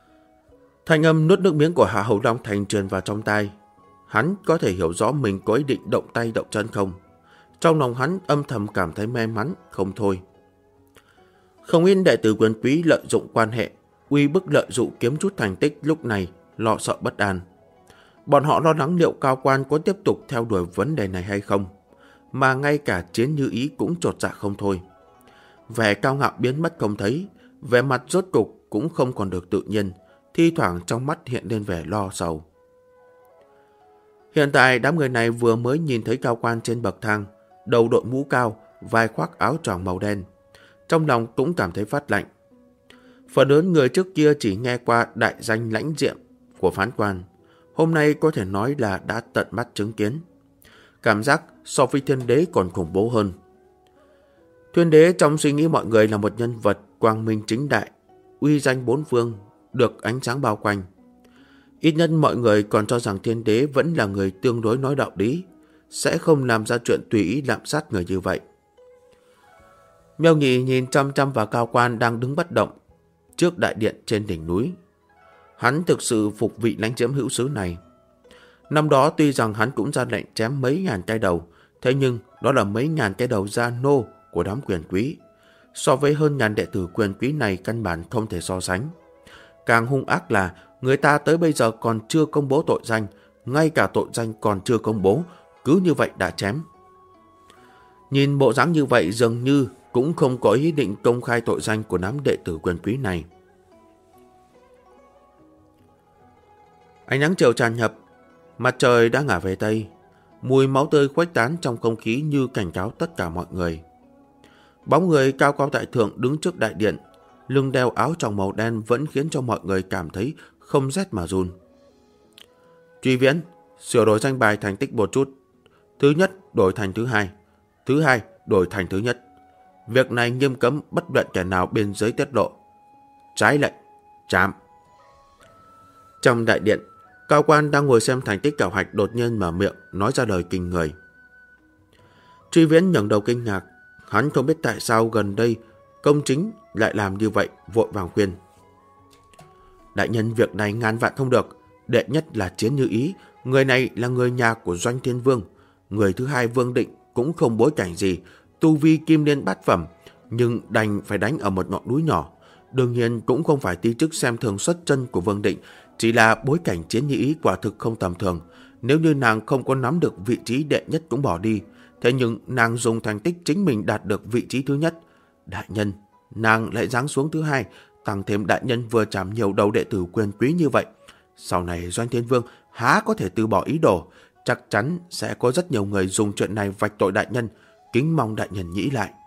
Thanh âm nuốt nước miếng của Hạ Hầu Long Thành truyền vào trong tai. Hắn có thể hiểu rõ mình có ý định động tay động chân không. Trong lòng hắn âm thầm cảm thấy may mắn không thôi. Không ít đệ tử quyền quý lợi dụng quan hệ, uy bức lợi dụ kiếm chút thành tích, lúc này lo sợ bất an. Bọn họ lo lắng liệu cao quan có tiếp tục theo đuổi vấn đề này hay không, mà ngay cả Chiến Như Ý cũng chột dạ không thôi. Vẻ cao ngạo biến mất không thấy, vẻ mặt rốt cục cũng không còn được tự nhiên, thi thoảng trong mắt hiện lên vẻ lo sầu. Hiện tại đám người này vừa mới nhìn thấy cao quan trên bậc thang, đầu đội mũ cao, vai khoác áo choàng màu đen. Trong lòng cũng cảm thấy phát lạnh. Phần lớn người trước kia chỉ nghe qua đại danh lãnh diệm của phán quan, hôm nay có thể nói là đã tận mắt chứng kiến. Cảm giác so với Thiên Đế còn khủng bố hơn. Thiên Đế trong suy nghĩ mọi người là một nhân vật quang minh chính đại, uy danh bốn phương, được ánh sáng bao quanh. Ít nhất mọi người còn cho rằng Thiên Đế vẫn là người tương đối nói đạo lý, sẽ không làm ra chuyện tùy ý lạm sát người như vậy. Miêu Nhị nhìn chăm chăm vào cao quan đang đứng bất động trước đại điện trên đỉnh núi. Hắn thực sự phục vị lãnh diễm hữu xứ này. Năm đó tuy rằng hắn cũng ra lệnh chém mấy ngàn cái đầu, thế nhưng đó là mấy ngàn cái đầu gia nô của đám quyền quý. So với hơn ngàn đệ tử quyền quý này căn bản không thể so sánh. Càng hung ác là người ta tới bây giờ còn chưa công bố tội danh, ngay cả tội danh còn chưa công bố, cứ như vậy đã chém. Nhìn bộ dáng như vậy dường như cũng không có ý định công khai tội danh của đám đệ tử quyền quý này. Ánh nắng chiều tràn ngập, mặt trời đã ngả về Tây, mùi máu tươi khuếch tán trong không khí như cảnh cáo tất cả mọi người. Bóng người cao cao tại thượng đứng trước đại điện, lưng đeo áo choàng màu đen vẫn khiến cho mọi người cảm thấy không rét mà run. Truy Viễn, sửa đổi danh bài thành tích một chút. Thứ nhất đổi thành thứ hai đổi thành thứ nhất. Việc này nghiêm cấm bất luận kẻ nào bên dưới tiết lộ. Trái lệnh, chạm. Trong đại điện, cao quan đang ngồi xem thành tích khảo hạch đột nhiên mở miệng nói ra lời kinh người. Truy Viễn ngẩng đầu kinh ngạc, hắn không biết tại sao gần đây công chính lại làm như vậy, vội vàng khuyên. Đại nhân, việc này ngàn vạn không được. Đệ nhất là Chiến Như Ý, người này là người nhà của Doanh Thiên Vương. Người thứ hai Vương Định cũng không bối cảnh gì, tu vi kim liên bát phẩm, nhưng đành phải đánh ở một ngọn núi nhỏ. Đương nhiên cũng không phải tí chức xem thường xuất chân của Vương Định, chỉ là bối cảnh Chiến Như Ý quả thực không tầm thường. Nếu như nàng không có nắm được vị trí đệ nhất cũng bỏ đi, thế nhưng nàng dùng thành tích chính mình đạt được vị trí thứ nhất. Đại nhân, nàng lại giáng xuống thứ hai, tăng thêm đại nhân vừa chạm nhiều đầu đệ tử quyền quý như vậy. Sau này Doanh Thiên Vương há có thể từ bỏ ý đồ, chắc chắn sẽ có rất nhiều người dùng chuyện này vạch tội đại nhân, kính mong đại nhân nghĩ lại.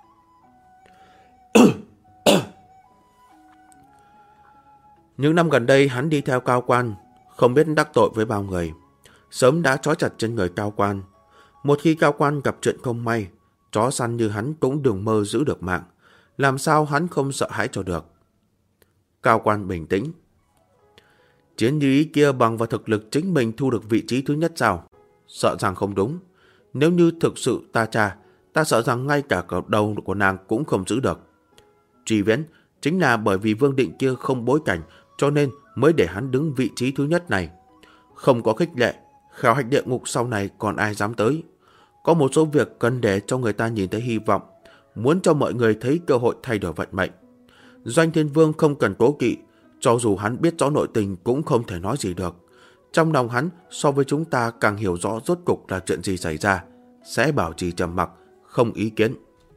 Những năm gần đây hắn đi theo cao quan, không biết đắc tội với bao người, sớm đã trói chặt trên người cao quan. Một khi cao quan gặp chuyện không may, chó săn như hắn cũng đừng mơ giữ được mạng, làm sao hắn không sợ hãi cho được. Cao quan bình tĩnh. Chiến Như Ý kia bằng vào thực lực chính mình thu được vị trí thứ nhất sao? Sợ rằng không đúng. Nếu như thực sự ta tra, ta sợ rằng ngay cả đầu của nàng cũng không giữ được. Truy Viễn, chính là bởi vì Vương Định kia không bối cảnh, cho nên mới để hắn đứng vị trí thứ nhất này. Không có khích lệ, khảo hạch địa ngục sau này còn ai dám tới. Có một số việc cần để cho người ta nhìn thấy hy vọng, muốn cho mọi người thấy cơ hội thay đổi vận mệnh. Doanh Thiên Vương không cần cố kỵ, cho dù hắn biết rõ nội tình cũng không thể nói gì được. Trong lòng hắn so với chúng ta càng hiểu rõ rốt cục là chuyện gì xảy ra, sẽ bảo trì trầm mặc, không ý kiến.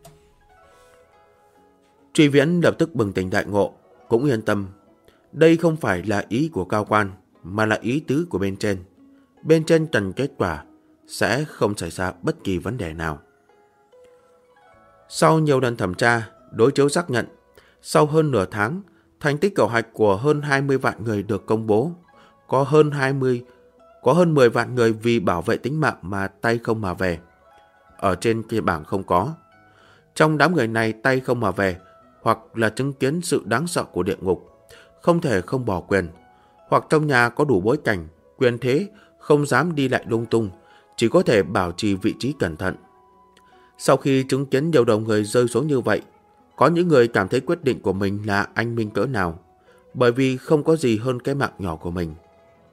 Truy Viễn lập tức bừng tỉnh đại ngộ, cũng yên tâm. Đây không phải là ý của cao quan, mà là ý tứ của bên trên. Bên trên cần kết quả, sẽ không xảy ra bất kỳ vấn đề nào. Sau nhiều lần thẩm tra, đối chiếu xác nhận, sau hơn nửa tháng, thành tích khảo hạch của hơn 20 vạn người được công bố. Có hơn 10 vạn người vì bảo vệ tính mạng mà tay không mà về. Ở trên kia bảng không có. Trong đám người này tay không mà về, hoặc là chứng kiến sự đáng sợ của địa ngục, không thể không bỏ quyền, hoặc trong nhà có đủ bối cảnh, quyền thế, không dám đi lại lung tung, chỉ có thể bảo trì vị trí cẩn thận. Sau khi chứng kiến nhiều đầu người rơi xuống như vậy, có những người cảm thấy quyết định của mình là anh minh cỡ nào. bởi vì không có gì hơn cái mạng nhỏ của mình.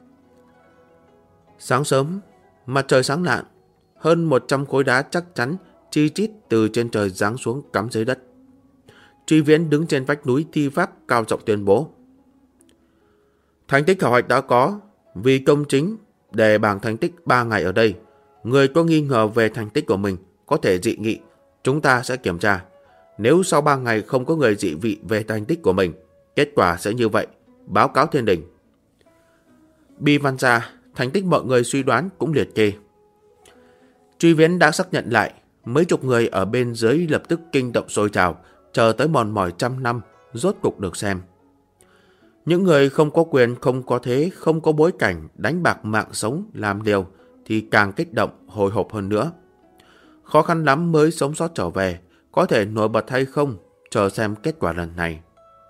Sáng sớm, mặt trời sáng lạn, hơn 100 khối đá chắc chắn chi chít từ trên trời giáng xuống cắm dưới đất. Truy Viễn đứng trên vách núi thi pháp cao giọng tuyên bố: thành tích khảo hạch đã có, vì công chính để bảng thành tích 3 ngày ở đây. Người có nghi ngờ về thành tích của mình có thể dị nghị, chúng ta sẽ kiểm tra. Nếu sau 3 ngày không có người dị vị về thành tích của mình, kết quả sẽ như vậy, báo cáo thiên đình. Bi văn ra, thành tích mọi người suy đoán cũng liệt kê. Truy Viễn đã xác nhận lại, mấy chục người ở bên dưới lập tức kinh động sôi trào, chờ tới mòn mỏi trăm năm, rốt cục được xem. Những người không có quyền, không có thế, không có bối cảnh, đánh bạc mạng sống, làm liều, thì càng kích động, hồi hộp hơn nữa. Khó khăn lắm mới sống sót trở về, có thể nổi bật hay không, chờ xem kết quả lần này.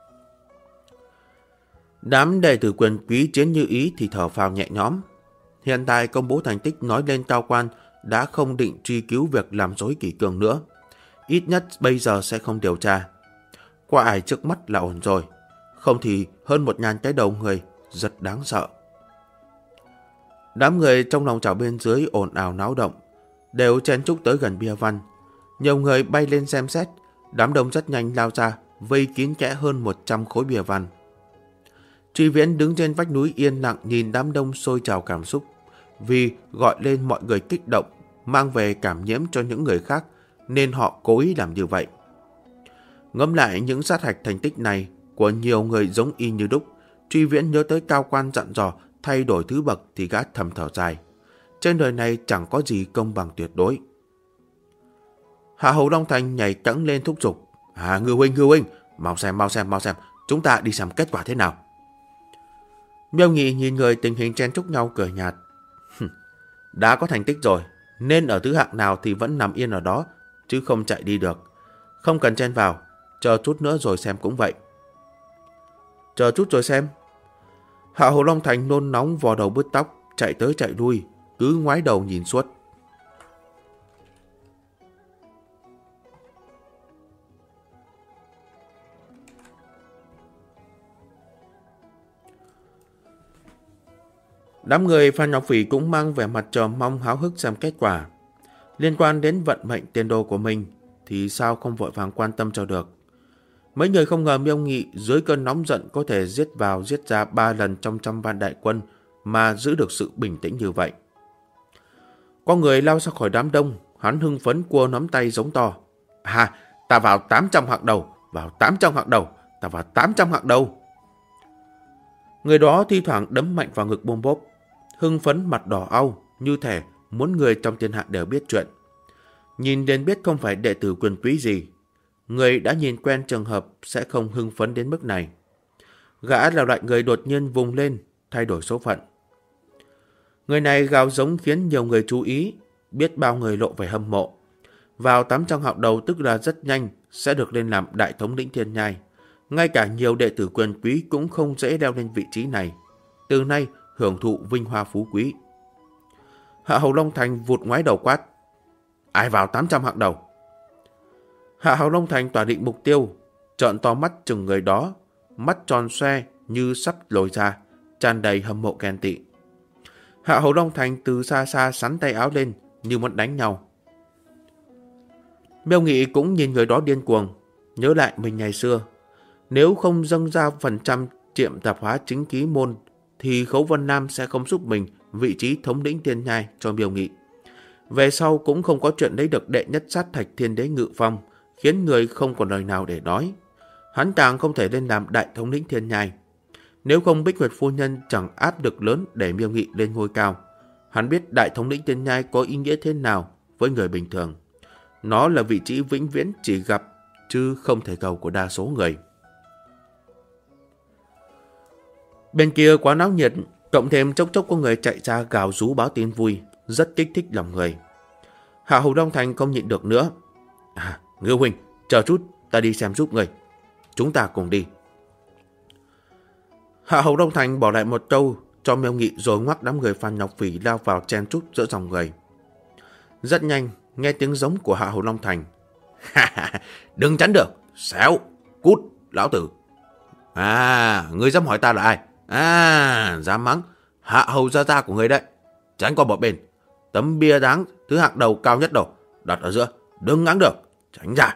Đám đệ tử quyền quý Chiến Như Ý thì thở phào nhẹ nhõm. Hiện tại công bố thành tích nói lên cao quan đã không định truy cứu việc làm dối kỷ cương nữa. Ít nhất bây giờ sẽ không điều tra. Qua ải trước mắt là ổn rồi. Không thì hơn 1.000 cái đầu người, rất đáng sợ. Đám người trong lòng chảo bên dưới ồn ào náo động, đều chen chúc tới gần bia văn. Nhiều người bay lên xem xét, đám đông rất nhanh lao ra, vây kín kẽ hơn 100 khối bia văn. Truy Viễn đứng trên vách núi yên lặng nhìn đám đông sôi trào cảm xúc, vì gọi lên mọi người kích động, mang về cảm nhiễm cho những người khác, nên họ cố ý làm như vậy. Ngẫm lại những sát hạch thành tích này của nhiều người giống y như đúc, Truy Viễn nhớ tới cao quan dặn dò thay đổi thứ bậc thì gã thầm thở dài. Trên đời này chẳng có gì công bằng tuyệt đối. Hạ Hầu Long Thành nhảy cẫng lên thúc giục: Ngư huynh, mau xem, chúng ta đi xem kết quả thế nào. Miêu Nghị nhìn người tình hình chen chúc nhau cười nhạt: đã có thành tích rồi, nên ở thứ hạng nào thì vẫn nằm yên ở đó, chứ không chạy đi được. Không cần chen vào, chờ chút nữa rồi xem cũng vậy. Chờ chút rồi xem. Hạ Hầu Long Thành nôn nóng vò đầu bứt tóc, chạy tới chạy lui, cứ ngoái đầu nhìn suốt. Đám người Phan Ngọc Phỉ cũng mang vẻ mặt chờ mong háo hức xem kết quả. Liên quan đến vận mệnh tiền đồ của mình thì sao không vội vàng quan tâm cho được. Mấy người không ngờ Miêu Nghị dưới cơn nóng giận có thể giết vào giết ra 3 lần trong 100 vạn đại quân mà giữ được sự bình tĩnh như vậy. Có người lao ra khỏi đám đông, hắn hưng phấn cua nắm tay giống to: ta vào 800 hạng đầu, ta vào 800 hạng đầu. Người đó thi thoảng đấm mạnh vào ngực bôm bốp, hưng phấn mặt đỏ au, như thể muốn người trong thiên hạ đều biết chuyện. Nhìn đến biết không phải đệ tử quyền quý gì. Người đã nhìn quen trường hợp sẽ không hưng phấn đến mức này. Gã là loại người đột nhiên vùng lên, thay đổi số phận. Người này gào giống khiến nhiều người chú ý, biết bao người lộ vẻ hâm mộ. Vào 800 hạng đầu tức là rất nhanh sẽ được lên làm đại thống lĩnh thiên nhai. Ngay cả nhiều đệ tử quyền quý cũng không dễ leo lên vị trí này. Từ nay hưởng thụ vinh hoa phú quý. Hạ Hầu Long Thành vụt ngoái đầu quát: ai vào 800 hạng đầu? Hạ Hầu Long Thành tỏa định mục tiêu, trợn to mắt chừng người đó, mắt tròn xoe như sắp lồi ra, tràn đầy hâm mộ ghen tị. Hạ Hầu Long Thành từ xa xa sắn tay áo lên như muốn đánh nhau. Miêu Nghị cũng nhìn người đó điên cuồng, nhớ lại mình ngày xưa. Nếu không dâng ra phần trăm tiệm tạp hóa chính ký môn thì Khấu Vân Nam sẽ không giúp mình vị trí thống lĩnh thiên nhai cho Miêu Nghị. Về sau cũng không có chuyện lấy được đệ nhất sát thạch thiên đế ngự phong, khiến người không còn lời nào để nói. Hắn càng không thể lên làm đại thống lĩnh thiên nhai. Nếu không Bích Nguyệt phu nhân chẳng áp lực lớn để Miêu Nghị lên ngôi cao. Hắn biết đại thống lĩnh thiên nhai có ý nghĩa thế nào với người bình thường. Nó là vị trí vĩnh viễn chỉ gặp chứ không thể cầu của đa số người. Bên kia quá náo nhiệt, cộng thêm chốc chốc có người chạy ra gào rú báo tin vui, rất kích thích lòng người. Hạ Hầu Long Thành không nhịn được nữa. Ngư huynh, chờ chút, ta đi xem giúp người. Chúng ta cùng đi. Hạ Hầu Long Thành bỏ lại một câu cho Miêu Nghị rồi ngoắc đám người Phan Ngọc Phỉ lao vào chen chúc giữa dòng người. Rất nhanh, nghe tiếng giống của Hạ Hầu Long Thành. Đừng tránh được, xéo, cút, lão tử. Ngươi dám hỏi ta là ai? Dám mắng. Hạ hầu gia của ngươi đấy. Tránh qua một bên. Tấm bia đáng thứ hạng đầu cao nhất đầu. Đặt ở giữa. Đừng ngáng được. Tránh ra.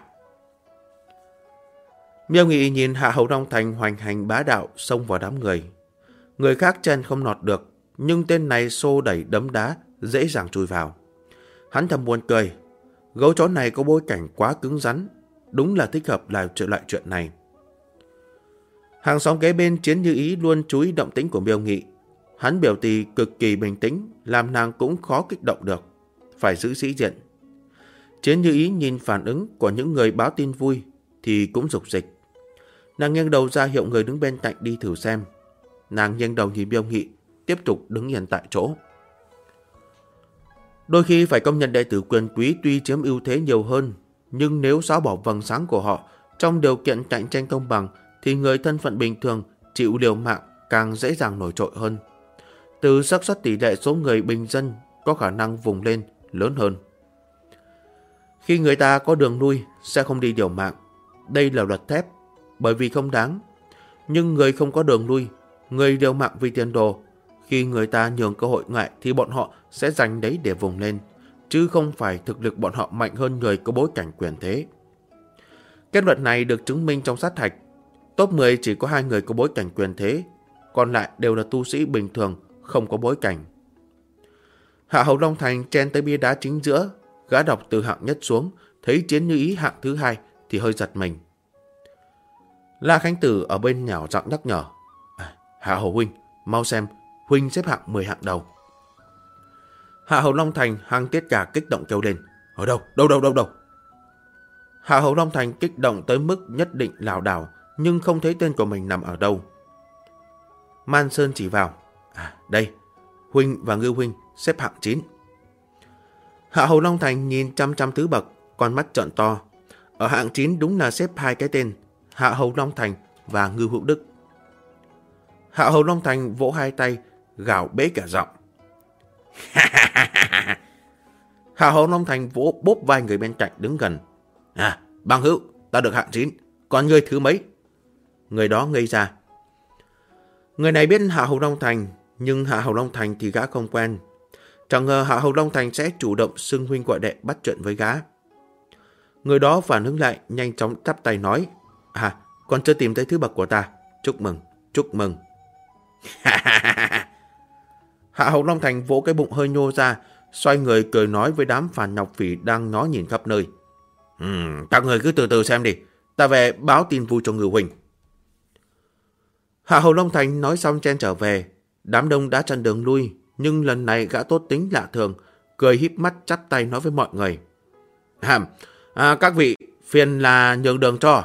Miêu Nghị nhìn Hạ hầu Long Thành hoành hành bá đạo xông vào đám người. Người khác chen không nọt được. Nhưng tên này xô đẩy đấm đá dễ dàng chui vào. Hắn thầm buồn cười. Gấu chó này có bối cảnh quá cứng rắn. Đúng là thích hợp làm lại chuyện này. Hàng xóm kế bên Chiến Như Ý luôn chú ý động tĩnh của Miêu Nghị. Hắn biểu tì cực kỳ bình tĩnh, làm nàng cũng khó kích động được. Phải giữ sĩ diện. Chiến Như Ý nhìn phản ứng của những người báo tin vui thì cũng dục dịch. Nàng nghiêng đầu ra hiệu người đứng bên cạnh đi thử xem. Nàng nghiêng đầu nhìn Miêu Nghị, tiếp tục đứng yên tại chỗ. Đôi khi phải công nhận đệ tử quyền quý tuy chiếm ưu thế nhiều hơn, nhưng nếu xóa bỏ vầng sáng của họ trong điều kiện cạnh tranh công bằng thì người thân phận bình thường chịu liều mạng càng dễ dàng nổi trội hơn. Từ xác suất tỷ lệ số người bình dân có khả năng vùng lên lớn hơn. Khi người ta có đường lui sẽ không đi liều mạng. Đây là luật thép, bởi vì không đáng. Nhưng người không có đường lui, người liều mạng vì tiền đồ, khi người ta nhường cơ hội ngại thì bọn họ sẽ giành đấy để vùng lên, chứ không phải thực lực bọn họ mạnh hơn người có bối cảnh quyền thế. Kết luận này được chứng minh trong sát hạch. Top 10 chỉ có 2 người có bối cảnh quyền thế, còn lại đều là tu sĩ bình thường, không có bối cảnh. Hạ hầu Long Thành chen tới bia đá chính giữa, gã đọc từ hạng nhất xuống, thấy Chiến Như Ý hạng thứ 2 thì hơi giật mình. La Khánh Tử ở bên nhào giọng nhắc nhở. Hạ hầu huynh, mau xem, huynh xếp hạng 10 hạng đầu. Hạ hầu Long Thành hăng tiết cả kích động kêu lên. Ở đâu? Đâu? Hạ hầu Long Thành kích động tới mức nhất định lảo đảo, nhưng không thấy tên của mình nằm ở đâu. Man Sơn chỉ vào. Đây, huynh và Ngưu huynh xếp hạng 9. Hạ hầu Long Thành nhìn chăm thứ bậc, con mắt trợn to. Ở hạng 9 đúng là xếp 2 cái tên, Hạ hầu Long Thành và Ngưu Hữu Đức. Hạ hầu Long Thành vỗ hai tay, gào bế cả giọng. Hạ hầu Long Thành vỗ bốp vai người bên cạnh đứng gần. Bằng hữu, ta được hạng 9, còn ngươi thứ mấy? Người đó ngây ra. Người này biết Hạ hầu Long Thành, nhưng Hạ hầu Long Thành thì gã không quen. Chẳng ngờ Hạ hầu Long Thành sẽ chủ động xưng huynh gọi đệ bắt chuyện với gã. Người đó phản ứng lại, nhanh chóng chắp tay nói. Còn chưa tìm thấy thứ bậc của ta. Chúc mừng. Hạ hầu Long Thành vỗ cái bụng hơi nhô ra, xoay người cười nói với đám phản nhọc phỉ đang ngó nhìn khắp nơi. Các người cứ từ từ xem đi, ta về báo tin vui cho Ngưu huynh. Hạ hầu Long Thành nói xong chen trở về. Đám đông đã chặn đường lui, nhưng lần này gã tốt tính lạ thường, cười híp mắt chắp tay nói với mọi người. Các vị, phiền là nhường đường cho.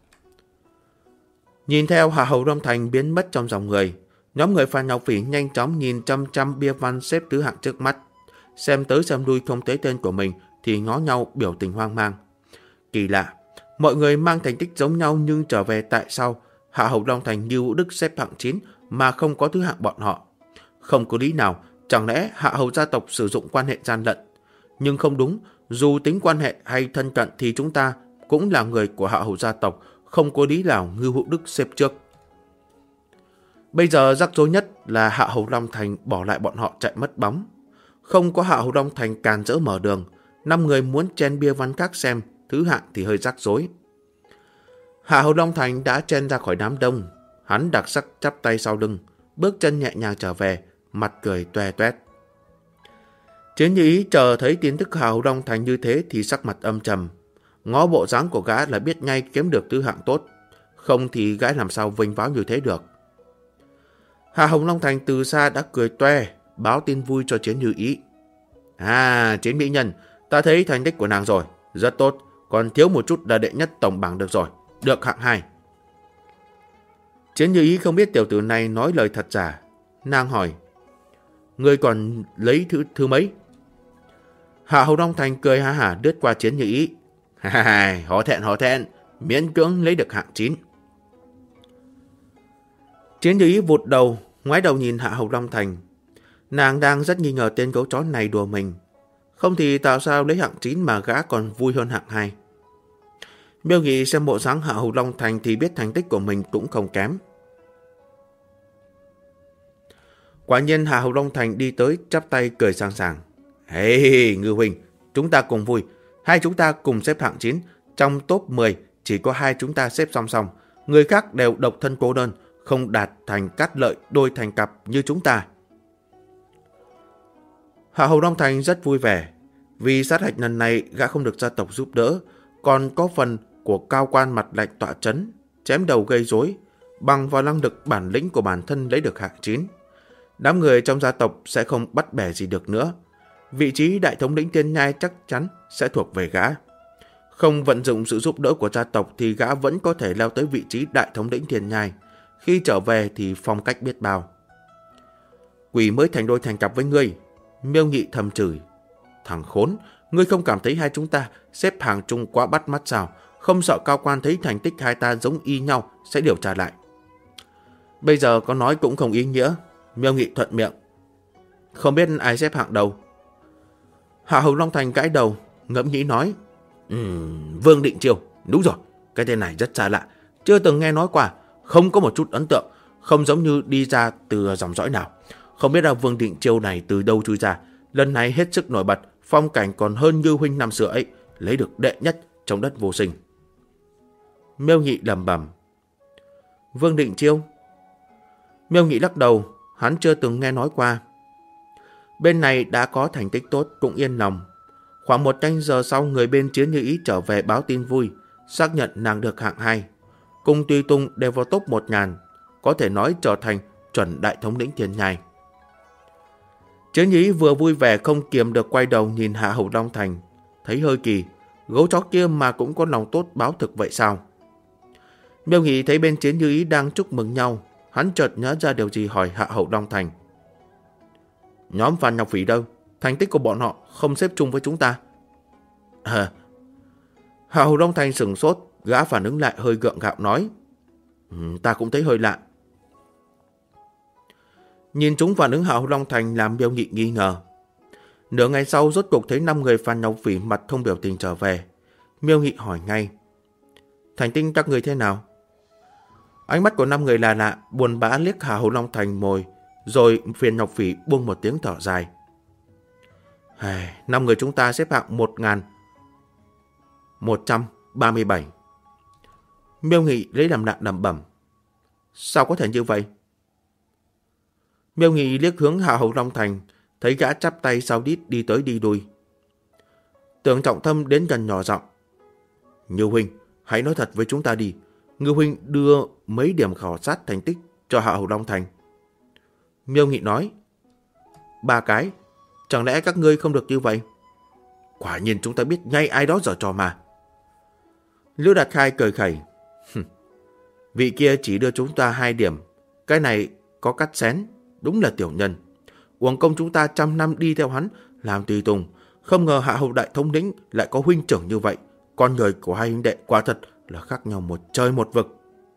Nhìn theo Hạ hầu Long Thành biến mất trong dòng người, nhóm người phản nhọc phỉ nhanh chóng nhìn chăm bia văn xếp thứ hạng trước mắt. Xem tới xem lui không thấy tên của mình thì ngó nhau biểu tình hoang mang. Kỳ lạ, mọi người mang thành tích giống nhau nhưng trở về tại sao Hạ hầu Long Thành Ngưu Hữu Đức xếp hạng 9 mà không có thứ hạng bọn họ. Không có lý nào, chẳng lẽ Hạ hầu gia tộc sử dụng quan hệ gian lận. Nhưng không đúng, dù tính quan hệ hay thân cận thì chúng ta cũng là người của Hạ hầu gia tộc, không có lý nào Ngưu Hữu Đức xếp trước. Bây giờ rắc rối nhất là Hạ hầu Long Thành bỏ lại bọn họ chạy mất bóng. Không có Hạ hầu Long Thành càn rỡ mở đường, 5 người muốn chen bia văn khác xem thứ hạng thì hơi rắc rối. Hạ hầu Long Thành đã chen ra khỏi đám đông. Hắn đặc sắc chắp tay sau lưng, bước chân nhẹ nhàng trở về, mặt cười toe toét. Chiến Như Ý chờ thấy tin tức Hạ hầu Long Thành như thế thì sắc mặt âm trầm. Ngó bộ dáng của gã là biết ngay kiếm được thứ hạng tốt, không thì gã làm sao vinh váo như thế được. Hạ hầu Long Thành từ xa đã cười toe, báo tin vui cho Chiến Như Ý. Chiến mỹ nhân, ta thấy thành tích của nàng rồi, rất tốt, còn thiếu một chút là đệ nhất tổng bảng được rồi, được hạng 2. Chiến Như Ý không biết tiểu tử này nói lời thật giả. Nàng hỏi, ngươi còn lấy thứ mấy? Hạ hầu Long Thành cười ha hả lướt qua Chiến Như Ý. Hổ thẹn, miễn cưỡng lấy được hạng 9. Chiến Như Ý vụt đầu, ngoái đầu nhìn Hạ hầu Long Thành. Nàng đang rất nghi ngờ tên gấu chó này đùa mình. Không thì tại sao lấy hạng 9 mà gã còn vui hơn hạng 2. Miêu Nghị xem bộ dáng Hạ hầu Long Thành thì biết thành tích của mình cũng không kém. Quả nhiên Hạ Hầu Long Thành đi tới chắp tay cười sảng sàng. Hey, Ngư huynh, chúng ta cùng vui. Hai chúng ta cùng xếp hạng 9. Trong top 10 chỉ có hai chúng ta xếp song song. Người khác đều độc thân cô đơn, không đạt thành cát lợi đôi thành cặp như chúng ta. Hạ Hầu Long Thành rất vui vẻ. Vì sát hạch lần này gã không được gia tộc giúp đỡ, còn có phần của cao quan mặt lạnh tọa chấn, chém đầu gây rối, bằng vào năng lực bản lĩnh của bản thân lấy được hạng 9. Đám người trong gia tộc sẽ không bắt bẻ gì được nữa. Vị trí đại thống lĩnh Thiên Nhai chắc chắn sẽ thuộc về gã. Không vận dụng sự giúp đỡ của gia tộc thì gã vẫn có thể leo tới vị trí đại thống lĩnh Thiên Nhai. Khi trở về thì phong cách biết bao. Quỷ mới thành đôi thành cặp với ngươi. Miêu Nghị thầm chửi. Thằng khốn, ngươi không cảm thấy hai chúng ta xếp hàng chung quá bắt mắt sao? Không sợ cao quan thấy thành tích hai ta giống y nhau sẽ điều tra lại. Bây giờ có nói cũng không ý nghĩa. Miêu Nghị thuận miệng. Không biết ai xếp hạng đầu. Hạ Hầu Long Thành gãi đầu, ngẫm nghĩ nói. Vương Định Chiêu, đúng rồi, cái tên này rất xa lạ, chưa từng nghe nói qua, không có một chút ấn tượng, không giống như đi ra từ dòng dõi nào. Không biết là Vương Định Chiêu này từ đâu chui ra, lần này hết sức nổi bật, phong cảnh còn hơn Như huynh năm xưa ấy, lấy được đệ nhất trong đất vô sinh. Miêu Nghị lẩm bẩm. Vương Định Chiêu? Miêu Nghị lắc đầu, hắn chưa từng nghe nói qua. Bên này đã có thành tích tốt cũng yên lòng. Khoảng 1 canh giờ sau, người bên Chiến Như Ý trở về báo tin vui, xác nhận nàng được hạng 2. Cùng Tùy Tùng đều vào top 1000, có thể nói trở thành chuẩn đại thống lĩnh Thiên Nhai. Chiến Như Ý vừa vui vẻ không kiềm được quay đầu nhìn Hạ Hầu Long Thành, thấy hơi kỳ, gấu chó kia mà cũng có lòng tốt báo thực vậy sao? Miêu Nghị thấy bên Chiến Như Ý đang chúc mừng nhau, hắn chợt nhớ ra điều gì hỏi Hạ Hầu Long Thành. Nhóm Phan Ngọc Phỉ đâu? Thành tích của bọn họ không xếp chung với chúng ta. Hạ Hầu Long Thành sửng sốt, gã phản ứng lại hơi gượng gạo nói. Ta cũng thấy hơi lạ. Nhìn chúng phản ứng Hạ Hầu Long Thành làm Miêu Nghị nghi ngờ. Nửa ngày sau rốt cuộc thấy 5 người Phan Ngọc Phỉ mặt không biểu tình trở về. Miêu Nghị hỏi ngay. Thành tích các người thế nào? Ánh mắt của 5 người là lạ, buồn bã liếc Hạ Hầu Long Thành mồi, rồi Phiền Ngọc Phỉ buông một tiếng thở dài. 5 người chúng ta xếp hạng 1137. Miêu Nghị lấy làm lạ lẩm bẩm. Sao có thể như vậy? Miêu Nghị liếc hướng Hạ Hầu Long Thành, thấy gã chắp tay sau đít đi tới đi lui. Tưởng Trọng Thâm đến gần nhỏ giọng. Như huynh, hãy nói thật với chúng ta đi. Ngư huynh đưa mấy điểm khảo sát thành tích cho Hạ Hầu Long Thành. Miêu Nghị nói. 3 cái. Chẳng lẽ các ngươi không được như vậy? Quả nhiên chúng ta biết ngay ai đó giở trò mà. Lưu Đạt Khai cười khẩy. Vị kia chỉ đưa chúng ta 2 điểm. Cái này có cắt xén. Đúng là tiểu nhân. Uổng công chúng ta 100 năm đi theo hắn làm tùy tùng. Không ngờ Hạ Hầu đại thống lĩnh lại có huynh trưởng như vậy. Con người của hai huynh đệ quả thật là khác nhau một trời một vực.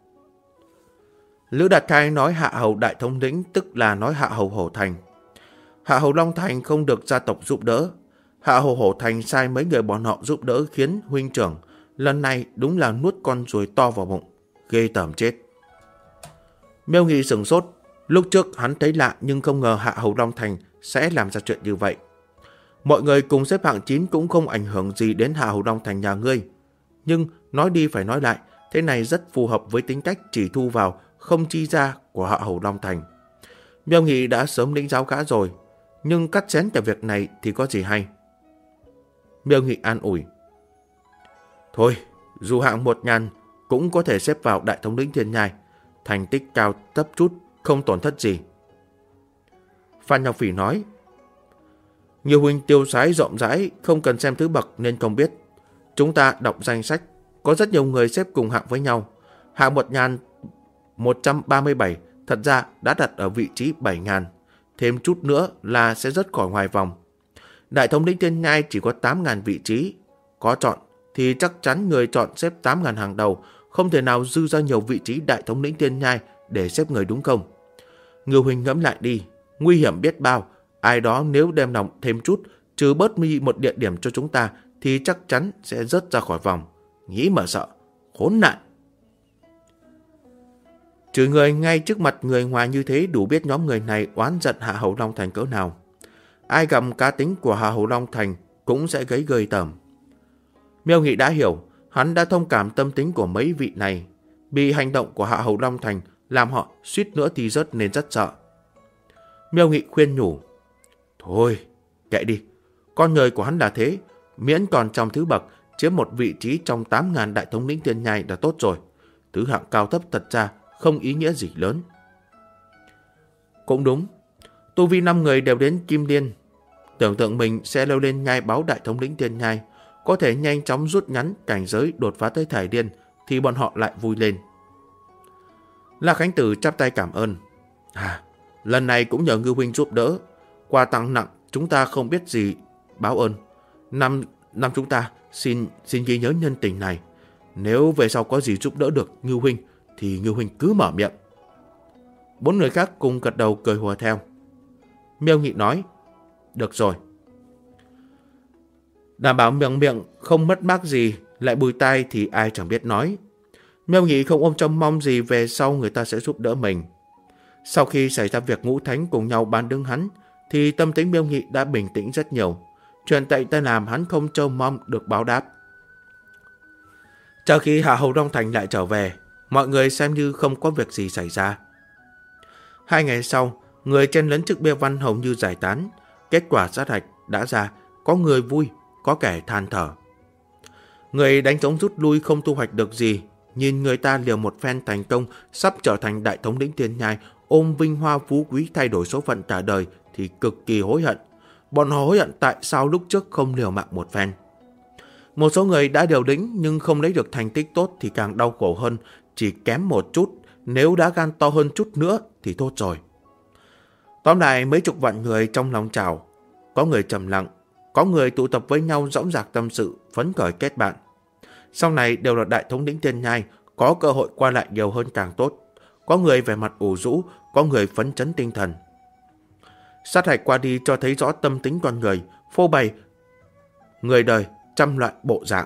Lữ Đạt Khai nói Hạ Hầu đại thống lĩnh tức là nói Hạ Hầu Hổ Thành. Hạ Hầu Long Thành không được gia tộc giúp đỡ. Hạ Hầu Hổ Thành sai mấy người bọn họ giúp đỡ khiến huynh trưởng lần này đúng là nuốt con ruồi to vào bụng. Ghê tởm chết. Miêu Nghị sửng sốt. Lúc trước hắn thấy lạ nhưng không ngờ Hạ Hầu Long Thành sẽ làm ra chuyện như vậy. Mọi người cùng xếp hạng 9 cũng không ảnh hưởng gì đến Hạ Hầu Long Thành nhà ngươi. Nhưng nói đi phải nói lại, thế này rất phù hợp với tính cách chỉ thu vào không chi ra của Hạ Hầu Long Thành. Miêu Nghị đã sớm lĩnh giáo gã rồi, nhưng cắt xén cả việc này thì có gì hay. Miêu Nghị an ủi. Thôi, dù hạng 1000 cũng có thể xếp vào đại thống lĩnh Thiên Nhai. Thành tích cao thấp chút, không tổn thất gì. Phan Ngọc Phỉ nói. Nhiều huynh tiêu sái rộng rãi, không cần xem thứ bậc nên không biết. Chúng ta đọc danh sách, có rất nhiều người xếp cùng hạng với nhau. Hạng 1137 thật ra đã đặt ở vị trí 7000. Thêm chút nữa là sẽ rớt khỏi ngoài vòng. Đại thống lĩnh Thiên Nhai chỉ có 8000 vị trí. Có chọn thì chắc chắn người chọn xếp 8000 hàng đầu, không thể nào dư ra nhiều vị trí đại thống lĩnh Thiên Nhai để xếp người đúng không? Ngưu huynh ngẫm lại đi, nguy hiểm biết bao. Ai đó nếu đem lòng thêm chút, trừ bớt mi một địa điểm cho chúng ta, thì chắc chắn sẽ rớt ra khỏi vòng. Nghĩ mà sợ, khốn nạn. Chửi người ngay trước mặt người ngoài như thế đủ biết nhóm người này oán giận Hạ Hầu Long Thành cỡ nào. Ai gặp cá tính của Hạ Hầu Long Thành cũng sẽ gây ghê tởm. Miêu Nghị đã hiểu, hắn đã thông cảm tâm tính của mấy vị này. Bị hành động của Hạ Hầu Long Thành làm họ suýt nữa thì rớt nên rất sợ. Miêu Nghị khuyên nhủ, thôi, kệ đi, con người của hắn là thế, miễn còn trong thứ bậc, chiếm một vị trí trong 8.000 đại thống lĩnh Tiên Nhai đã tốt rồi. Thứ hạng cao thấp thật ra không ý nghĩa gì lớn. Cũng đúng, tu vi 5 người đều đến Kim Liên. Tưởng tượng mình sẽ leo lên nhai báo đại thống lĩnh Tiên Nhai, có thể nhanh chóng rút ngắn cảnh giới đột phá tới Thải Điên, thì bọn họ lại vui lên. La Khánh Tử chắp tay cảm ơn. Lần này cũng nhờ Ngưu huynh giúp đỡ. Quà tặng nặng chúng ta không biết gì báo ơn. Năm chúng ta xin ghi nhớ nhân tình này. Nếu về sau có gì giúp đỡ được Ngưu huynh thì Ngưu huynh cứ mở miệng. 4 người khác cùng gật đầu cười hùa theo. Miêu Nghị nói, được rồi. Đảm bảo miệng không mất mát gì, lại bùi tai thì ai chẳng biết nói. Miêu Nghị không ôm trông mong gì về sau người ta sẽ giúp đỡ mình. Sau khi xảy ra việc Ngũ Thánh cùng nhau bán đứng hắn, thì tâm tính Miêu Nghị đã bình tĩnh rất nhiều. Chuyện tệ ta làm hắn không trông mong được báo đáp. Chờ khi Hạ Hầu Long Thành lại trở về, mọi người xem như không có việc gì xảy ra. 2 ngày sau, người chen lấn trước bia văn hầu như giải tán. Kết quả sát hạch đã ra, có người vui, có kẻ than thở. Người đánh trống rút lui không thu hoạch được gì, nhìn người ta liều một phen thành công, sắp trở thành đại thống lĩnh Tiên Nhai, ôm vinh hoa phú quý thay đổi số phận cả đời thì cực kỳ hối hận. Bọn họ hối hận tại sao lúc trước không liều mạng một phen. Một số người đã điều lĩnh nhưng không lấy được thành tích tốt thì càng đau khổ hơn, chỉ kém một chút, nếu đã gan to hơn chút nữa thì tốt rồi. Tóm lại mấy chục vạn người trong lòng trào, có người trầm lặng, có người tụ tập với nhau dõng dạc tâm sự, phấn khởi kết bạn. Sau này đều là đại thống lĩnh Tiên Nhai, có cơ hội qua lại nhiều hơn càng tốt. Có người vẻ mặt ủ rũ, có người phấn chấn tinh thần. Sát hạch qua đi cho thấy rõ tâm tính con người, phô bày người đời trăm loại bộ dạng.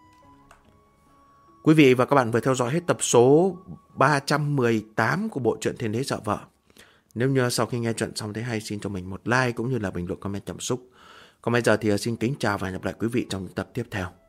Quý vị và các bạn vừa theo dõi hết tập số 318 của bộ truyện Thiên Đế Dọa Vợ. Nếu như sau khi nghe chuyện xong thấy hay, xin cho mình một like cũng như là bình luận comment cảm xúc. Còn bây giờ thì xin kính chào và hẹn gặp lại quý vị trong tập tiếp theo.